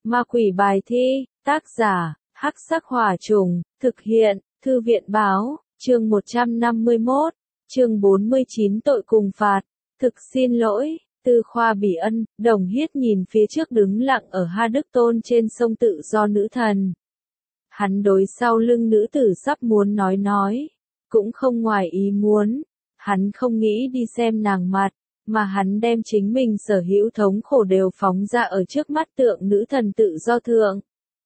Ma quỷ bài thi, tác giả, Hắc Sắc Hỏa Trùng, thực hiện, Thư viện báo, chương 151, chương 49 tội cùng phạt. Thực xin lỗi, Tư Khoa Bỉ Ân. Đồng Hiết nhìn phía trước đứng lặng ở Ha Đức Tôn trên sông Tự Do Nữ Thần. Hắn đối sau lưng nữ tử sắp muốn nói, cũng không ngoài ý muốn. Hắn không nghĩ đi xem nàng mặt, mà hắn đem chính mình sở hữu thống khổ đều phóng ra ở trước mắt tượng nữ thần tự do thượng.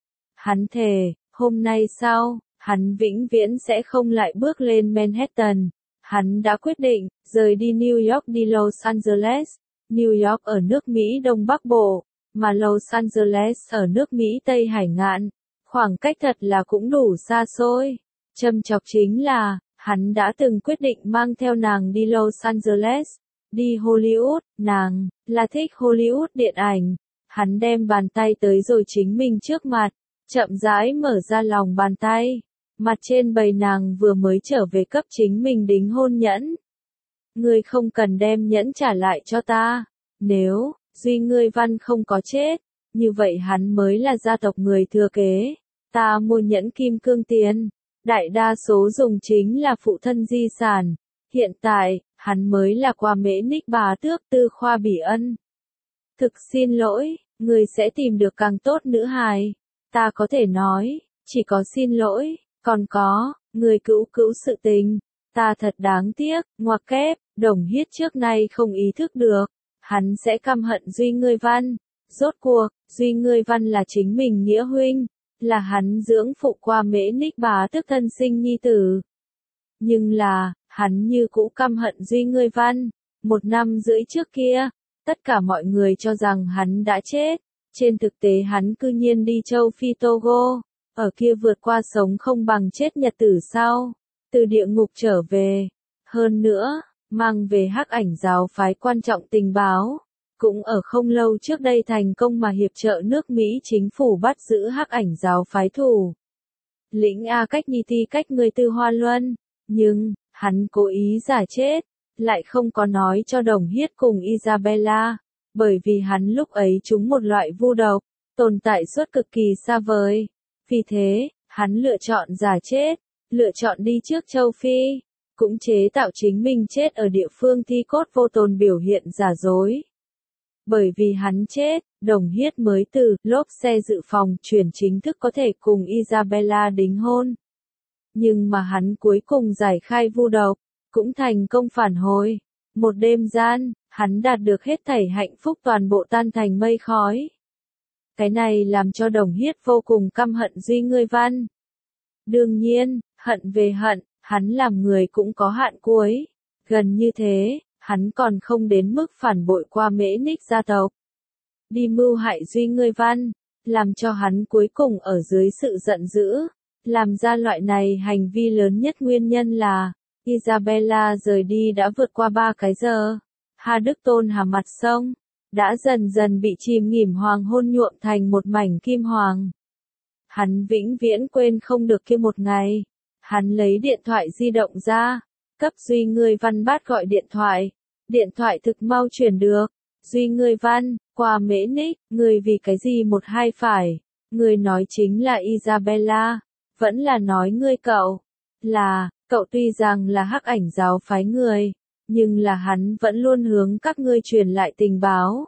Hắn thề, hôm nay sau, hắn vĩnh viễn sẽ không lại bước lên Manhattan. Hắn đã quyết định, rời đi New York đi Los Angeles. New York ở nước Mỹ Đông Bắc Bộ, mà Los Angeles ở nước Mỹ Tây Hải Ngạn. Khoảng cách thật là cũng đủ xa xôi. Châm chọc chính là, hắn đã từng quyết định mang theo nàng đi Los Angeles, đi Hollywood, nàng là thích Hollywood điện ảnh. Hắn đem bàn tay tới rồi chính mình trước mặt, chậm rãi mở ra lòng bàn tay. Mặt trên bày nàng vừa mới trở về cấp chính mình đính hôn nhẫn. Ngươi không cần đem nhẫn trả lại cho ta. Nếu, Duy Ngươi Văn không có chết, như vậy hắn mới là gia tộc người thừa kế. Ta mua nhẫn kim cương tiền. Đại đa số dùng chính là phụ thân di sản. Hiện tại, hắn mới là qua mễ ních bá tước Tư Khoa Bỉ Ân. Thực xin lỗi, ngươi sẽ tìm được càng tốt nữ hài. Ta có thể nói, chỉ có xin lỗi, còn có, người cữu sự tình. Ta thật đáng tiếc, ngoặc kép, Đồng Hiết trước nay không ý thức được. Hắn sẽ căm hận Duy Ngươi Văn. Rốt cuộc, Duy Ngươi Văn là chính mình nghĩa huynh, là hắn dưỡng phụ qua mễ ních bá tước thân sinh nhi tử. Nhưng là, hắn như cũ căm hận Duy Ngươi Văn. 1 năm rưỡi trước kia, tất cả mọi người cho rằng hắn đã chết. Trên thực tế hắn cư nhiên đi châu Phi Togo, ở kia vượt qua sống không bằng chết nhật tử sau, từ địa ngục trở về. Hơn nữa, mang về Hắc Ảnh giáo phái quan trọng tình báo, cũng ở không lâu trước đây thành công mà hiệp trợ nước Mỹ chính phủ bắt giữ Hắc Ảnh giáo phái thủ lĩnh A Cách Nhi Ti Cách người Tư Hoa Luân. Nhưng, hắn cố ý giả chết, lại không có nói cho Đồng Hiết cùng Isabella, bởi vì hắn lúc ấy trúng một loại vu độc, tồn tại suốt cực kỳ xa vời. Vì thế, hắn lựa chọn giả chết, lựa chọn đi trước châu Phi, cũng chế tạo chính mình chết ở địa phương thi cốt vô tồn biểu hiện giả dối. Bởi vì hắn chết, Đồng Hiết mới từ lốp xe dự phòng chuyển chính thức có thể cùng Isabella đính hôn. Nhưng mà hắn cuối cùng giải khai vu độc, cũng thành công phản hồi. Một đêm gian, hắn đạt được hết thảy hạnh phúc toàn bộ tan thành mây khói. Cái này làm cho Đồng Hiết vô cùng căm hận Duy Ngươi Văn. Đương nhiên, hận về hận, hắn làm người cũng có hạn cuối. Gần như thế, hắn còn không đến mức phản bội qua mễ ních gia tộc. Đi mưu hại Duy Ngươi Văn, làm cho hắn cuối cùng ở dưới sự giận dữ. Làm ra loại này hành vi lớn nhất nguyên nhân là, Isabella rời đi đã vượt qua 3 cái giờ. Ha Đức Tôn Hà mặt sông, đã dần dần bị chìm nghỉm hoàng hôn nhuộm thành một mảnh kim hoàng. Hắn vĩnh viễn quên không được kia một ngày. Hắn lấy điện thoại di động ra, cấp Duy Ngươi Văn bắt gọi điện thoại. Điện thoại thực mau chuyển được. Duy Ngươi Văn, qua mễ ních, người vì cái gì một hai phải. Người nói chính là Isabella. Vẫn là nói ngươi cậu. Là, cậu tuy rằng là Hắc Ảnh giáo phái người, nhưng là hắn vẫn luôn hướng các ngươi truyền lại tình báo.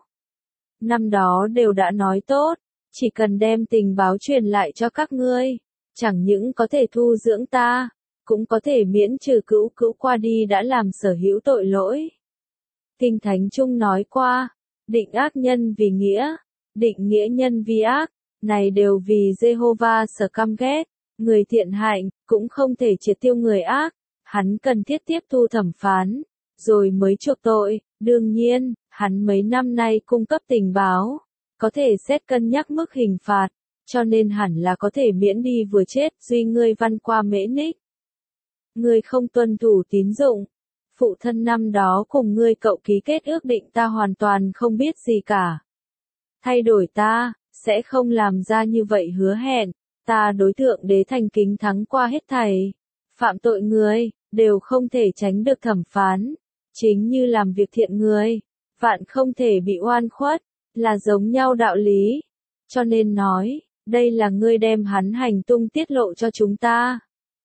Năm đó đều đã nói tốt, chỉ cần đem tình báo truyền lại cho các ngươi, chẳng những có thể thu dưỡng ta, cũng có thể miễn trừ cữu qua đi đã làm sở hữu tội lỗi. Kinh Thánh Trung nói qua, định ác nhân vì nghĩa, định nghĩa nhân vì ác, này đều vì Jehovah sở căm ghét. Người thiện hạnh, cũng không thể triệt tiêu người ác, hắn cần thiết tiếp thu thẩm phán, rồi mới chuộc tội. Đương nhiên, hắn mấy năm nay cung cấp tình báo, có thể xét cân nhắc mức hình phạt, cho nên hẳn là có thể miễn đi vừa chết Duy Ngươi Văn qua mễ ních. Ngươi không tuân thủ tín dụng, phụ thân năm đó cùng ngươi cậu ký kết ước định ta hoàn toàn không biết gì cả. Thay đổi ta, sẽ không làm ra như vậy hứa hẹn. Ta đối tượng đế thành kính thắng qua hết thảy. Phạm tội người, đều không thể tránh được thẩm phán. Chính như làm việc thiện người, vạn không thể bị oan khuất, là giống nhau đạo lý. cho nên nói, đây là ngươi đem hắn hành tung tiết lộ cho chúng ta.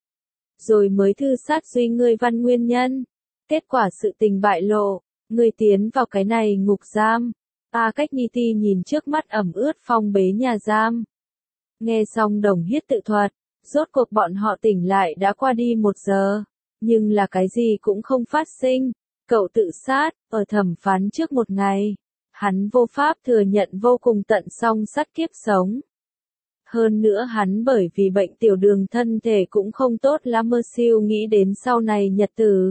Rồi mới thư sát Duy ngươi văn nguyên nhân. Kết quả sự tình bại lộ, ngươi tiến vào cái này ngục giam. A Cách Ni Ti nhìn trước mắt ẩm ướt phong bế nhà giam. Nghe xong Đồng Hiết tự thuật, rốt cuộc bọn họ tỉnh lại đã qua đi 1 giờ. Nhưng là cái gì cũng không phát sinh. Cậu tự sát, ở thẩm phán trước 1 ngày. Hắn vô pháp thừa nhận vô cùng tận song sát kiếp sống. Hơn nữa hắn bởi vì bệnh tiểu đường thân thể cũng không tốt lắm mơ siêu nghĩ đến sau này nhật tử.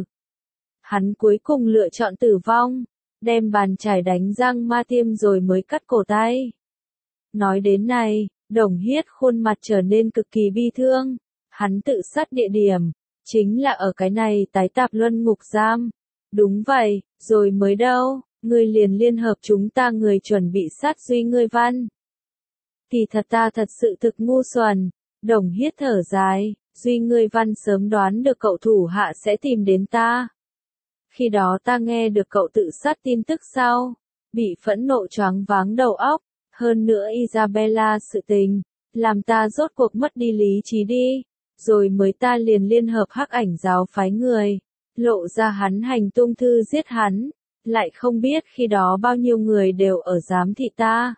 Hắn cuối cùng lựa chọn tử vong, đem bàn chải đánh răng ma tiêm rồi mới cắt cổ tay. Nói đến này, Đồng Hiết khuôn mặt trở nên cực kỳ bi thương. Hắn tự sát địa điểm, chính là ở cái này tái tạp luân ngục giam. Đúng vậy, rồi mới đâu, ngươi liền liên hợp chúng ta người chuẩn bị sát Duy ngươi văn. Thì thật ta thật sự thực ngu xuẩn. Đồng Hiết thở dài, Duy ngươi văn sớm đoán được cậu thủ hạ sẽ tìm đến ta. Khi đó ta nghe được cậu tự sát tin tức sau, bị phẫn nộ choáng váng đầu óc, hơn nữa Isabella sự tình, làm ta rốt cuộc mất đi lý trí đi, rồi mới ta liền liên hợp Hắc Ảnh giáo phái người, lộ ra hắn hành tung thư giết hắn, lại không biết khi đó bao nhiêu người đều ở giám thị ta.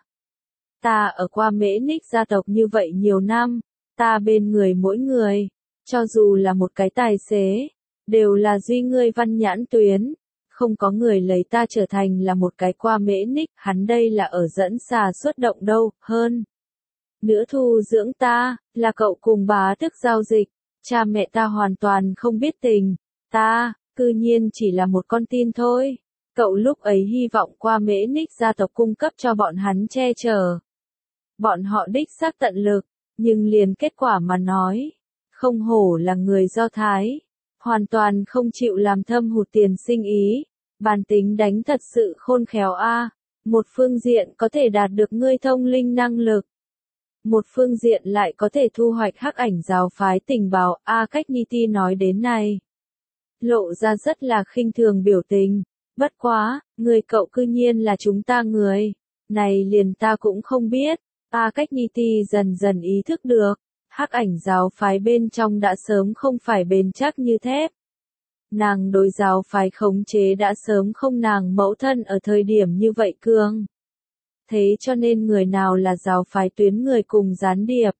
Ta ở qua Mễ Ních gia tộc như vậy nhiều năm, ta bên người mỗi người, cho dù là một cái tài xế, đều là Duy ngươi văn nhãn tuyến, không có người lấy ta trở thành là một cái qua Mễ Ních, hắn đây là ở dẫn xà xuất động đâu, hơn. Nữa thu dưỡng ta, là cậu cùng bá tức giao dịch, cha mẹ ta hoàn toàn không biết tình, ta, cư nhiên chỉ là một con tin thôi. Cậu lúc ấy hy vọng qua Mễ Ních gia tộc cung cấp cho bọn hắn che chở. Bọn họ đích xác tận lực, nhưng liền kết quả mà nói, không hổ là người Do Thái, hoàn toàn không chịu làm thâm hụt tiền sinh ý, bản tính đánh thật sự khôn khéo a. Một phương diện có thể đạt được ngươi thông linh năng lực, một phương diện lại có thể thu hoạch Hắc Ảnh giáo phái tình báo. A Cách Ni Ti nói đến này, lộ ra rất là khinh thường biểu tình. Bất quá, người cậu cư nhiên là chúng ta người, này liền ta cũng không biết. A Cách Ni Ti dần dần ý thức được, Hắc Ảnh giáo phái bên trong đã sớm không phải bền chắc như thép. Nàng đối giáo phái khống chế đã sớm không nàng mẫu thân ở thời điểm như vậy cương. Thế cho nên người nào là giáo phái tuyến người cùng gián điệp,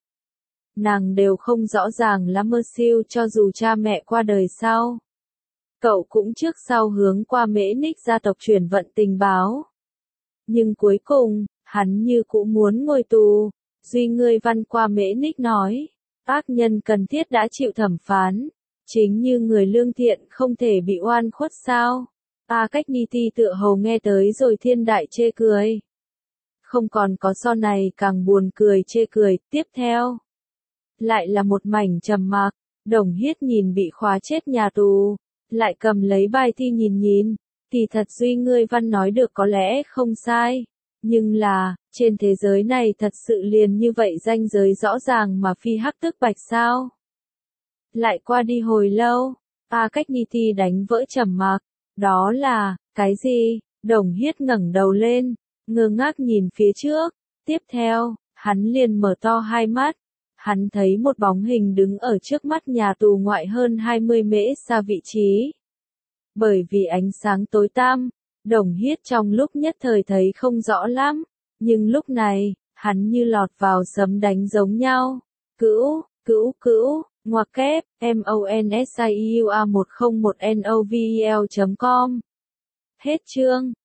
nàng đều không rõ ràng lắm mơ siêu cho dù cha mẹ qua đời sau. Cậu cũng trước sau hướng qua Mễ Ních gia tộc chuyển vận tình báo. Nhưng cuối cùng, hắn như cũng muốn ngồi tù. Duy ngươi văn qua Mễ Ních nói, ác nhân cần thiết đã chịu thẩm phán, chính như người lương thiện không thể bị oan khuất sao. A Cách Ni Ti tựa hồ nghe tới rồi thiên đại chê cười. Không còn có so này càng buồn cười chê cười. Tiếp theo, lại là một mảnh trầm mặc. Đồng Hiết nhìn bị khóa chết nhà tù, lại cầm lấy bài thi nhìn, thì thật Duy ngươi văn nói được có lẽ không sai. Nhưng là, trên thế giới này thật sự liền như vậy ranh giới rõ ràng mà phi hắc tức bạch sao? Lại qua đi hồi lâu, A Cách Ni Ti đánh vỡ trầm mặc. Đó là, cái gì? Đồng Hiết ngẩng đầu lên, ngơ ngác nhìn phía trước. Tiếp theo, hắn liền mở to hai mắt. Hắn thấy một bóng hình đứng ở trước mắt nhà tù ngoại hơn 20 mễ xa vị trí. Bởi vì ánh sáng tối tăm, Đồng Hiết trong lúc nhất thời thấy không rõ lắm, nhưng lúc này, hắn như lọt vào sấm đánh giống nhau. Cữu, ngoặc kép, MONSIUA101NOVEL.com. Hết chương.